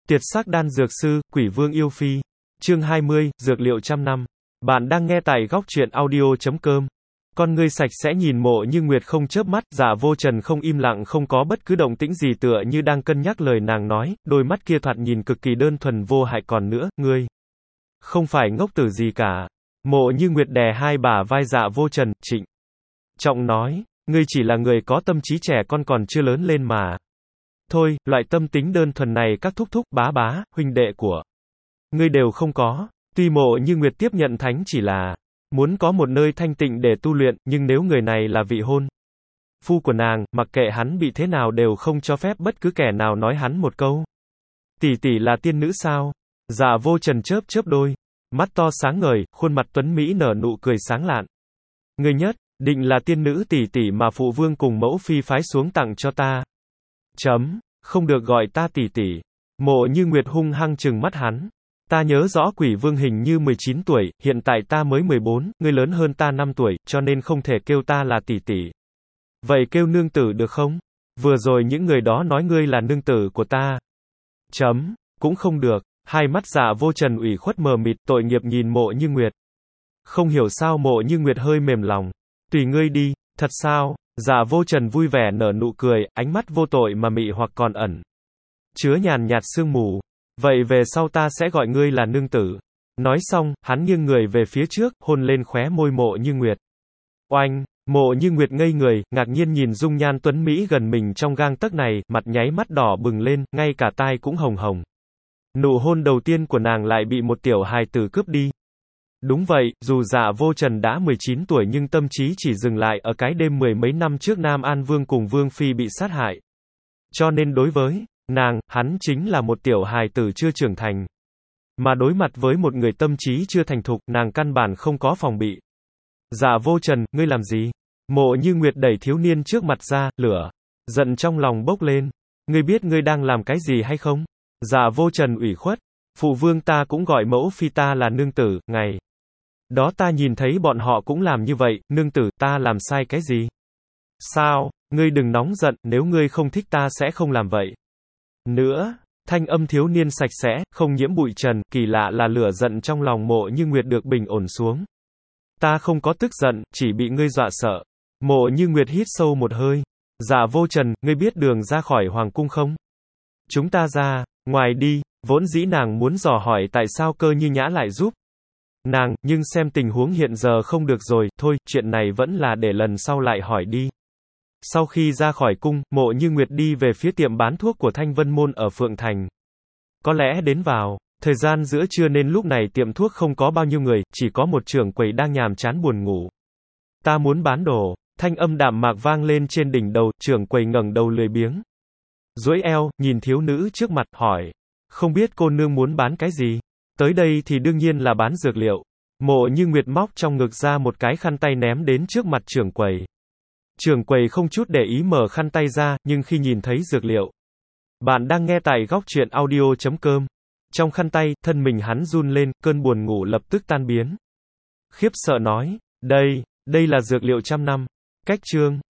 Tiệt sắc đan dược sư, Quỷ Vương yêu phi. Chương 20, dược liệu trăm năm. Bạn đang nghe tại góc truyện audio.com. Con ngươi sạch sẽ nhìn Mộ Như Nguyệt không chớp mắt, Dạ Vô Trần không im lặng không có bất cứ động tĩnh gì tựa như đang cân nhắc lời nàng nói, đôi mắt kia thoạt nhìn cực kỳ đơn thuần vô hại còn nữa, ngươi không phải ngốc tử gì cả. Mộ Như Nguyệt đè hai bả vai Dạ Vô Trần, trịnh trọng nói, ngươi chỉ là người có tâm trí trẻ con còn chưa lớn lên mà. Thôi, loại tâm tính đơn thuần này các thúc thúc, bá bá, huynh đệ của ngươi đều không có. Tuy Mộ Như Nguyệt tiếp nhận thánh chỉ là muốn có một nơi thanh tịnh để tu luyện, nhưng nếu người này là vị hôn phu của nàng, mặc kệ hắn bị thế nào đều không cho phép bất cứ kẻ nào nói hắn một câu. Tỷ tỷ là tiên nữ sao? Dạ Vô Trần chớp chớp đôi mắt to sáng ngời, khuôn mặt tuấn mỹ nở nụ cười sáng lạn. Ngươi nhất định là tiên nữ tỷ tỷ mà phụ vương cùng mẫu phi phái xuống tặng cho ta. Không được gọi ta tỷ tỷ. Mộ Như Nguyệt hung hăng trừng mắt hắn. Ta nhớ rõ Quỷ Vương hình như 19 tuổi, hiện tại ta mới 14, ngươi lớn hơn ta 5 tuổi, cho nên không thể kêu ta là tỷ tỷ. Vậy kêu nương tử được không? Vừa rồi những người đó nói ngươi là nương tử của ta. Cũng không được. Hai mắt Dạ Vô Trần ủy khuất mờ mịt, tội nghiệp nhìn Mộ Như Nguyệt. Không hiểu sao Mộ Như Nguyệt hơi mềm lòng. Tùy ngươi đi. Thật sao? Dạ Vô Trần vui vẻ nở nụ cười, ánh mắt vô tội mà mị hoặc còn ẩn chứa nhàn nhạt sương mù. Vậy về sau ta sẽ gọi ngươi là nương tử. Nói xong, hắn nghiêng người về phía trước, hôn lên khóe môi Mộ Như Nguyệt. Oanh! Mộ Như Nguyệt ngây người, ngạc nhiên nhìn dung nhan tuấn mỹ gần mình trong gang tấc này, mặt nháy mắt đỏ bừng lên, ngay cả tai cũng hồng hồng. Nụ hôn đầu tiên của nàng lại bị một tiểu hài tử cướp đi. Đúng vậy, dù Dạ Vô Trần đã 19 tuổi nhưng tâm trí chỉ dừng lại ở cái đêm mười mấy năm trước Nam An Vương cùng Vương Phi bị sát hại. Cho nên đối với nàng, hắn chính là một tiểu hài tử chưa trưởng thành. Mà đối mặt với một người tâm trí chưa thành thục, nàng căn bản không có phòng bị. Dạ Vô Trần, ngươi làm gì? Mộ Như Nguyệt đẩy thiếu niên trước mặt ra, lửa giận trong lòng bốc lên. Ngươi biết ngươi đang làm cái gì hay không? Dạ Vô Trần ủy khuất. Phụ vương ta cũng gọi mẫu phi ta là nương tử, ngày đó ta nhìn thấy bọn họ cũng làm như vậy, nương tử, ta làm sai cái gì? Sao? Ngươi đừng nóng giận, nếu ngươi không thích ta sẽ không làm vậy nữa. Thanh âm thiếu niên sạch sẽ, không nhiễm bụi trần, kỳ lạ là lửa giận trong lòng Mộ Như Nguyệt được bình ổn xuống. Ta không có tức giận, chỉ bị ngươi dọa sợ. Mộ Như Nguyệt hít sâu một hơi. Dạ Vô Trần, ngươi biết đường ra khỏi hoàng cung không? Chúng ta ra ngoài đi. Vốn dĩ nàng muốn dò hỏi tại sao Cơ Như Nhã lại giúp nàng, nhưng xem tình huống hiện giờ không được rồi, thôi, chuyện này vẫn là để lần sau lại hỏi đi. Sau khi ra khỏi cung, Mộ Như Nguyệt đi về phía tiệm bán thuốc của Thanh Vân Môn ở Phượng Thành. Có lẽ đến vào thời gian giữa trưa nên lúc này tiệm thuốc không có bao nhiêu người, chỉ có một trưởng quầy đang nhàm chán buồn ngủ. Ta muốn bán đồ. Thanh âm đạm mạc vang lên trên đỉnh đầu, trưởng quầy ngẩng đầu lười biếng duỗi eo, nhìn thiếu nữ trước mặt, hỏi. Không biết cô nương muốn bán cái gì? Tới đây thì đương nhiên là bán dược liệu. Mộ Như Nguyệt móc trong ngực ra một cái khăn tay ném đến trước mặt trưởng quầy. Trưởng quầy không chút để ý mở khăn tay ra, nhưng khi nhìn thấy dược liệu. Bạn đang nghe tại góc truyện audio.com. Trong khăn tay, thân mình hắn run lên, cơn buồn ngủ lập tức tan biến. Khiếp sợ nói, đây là dược liệu trăm năm. Cách chương.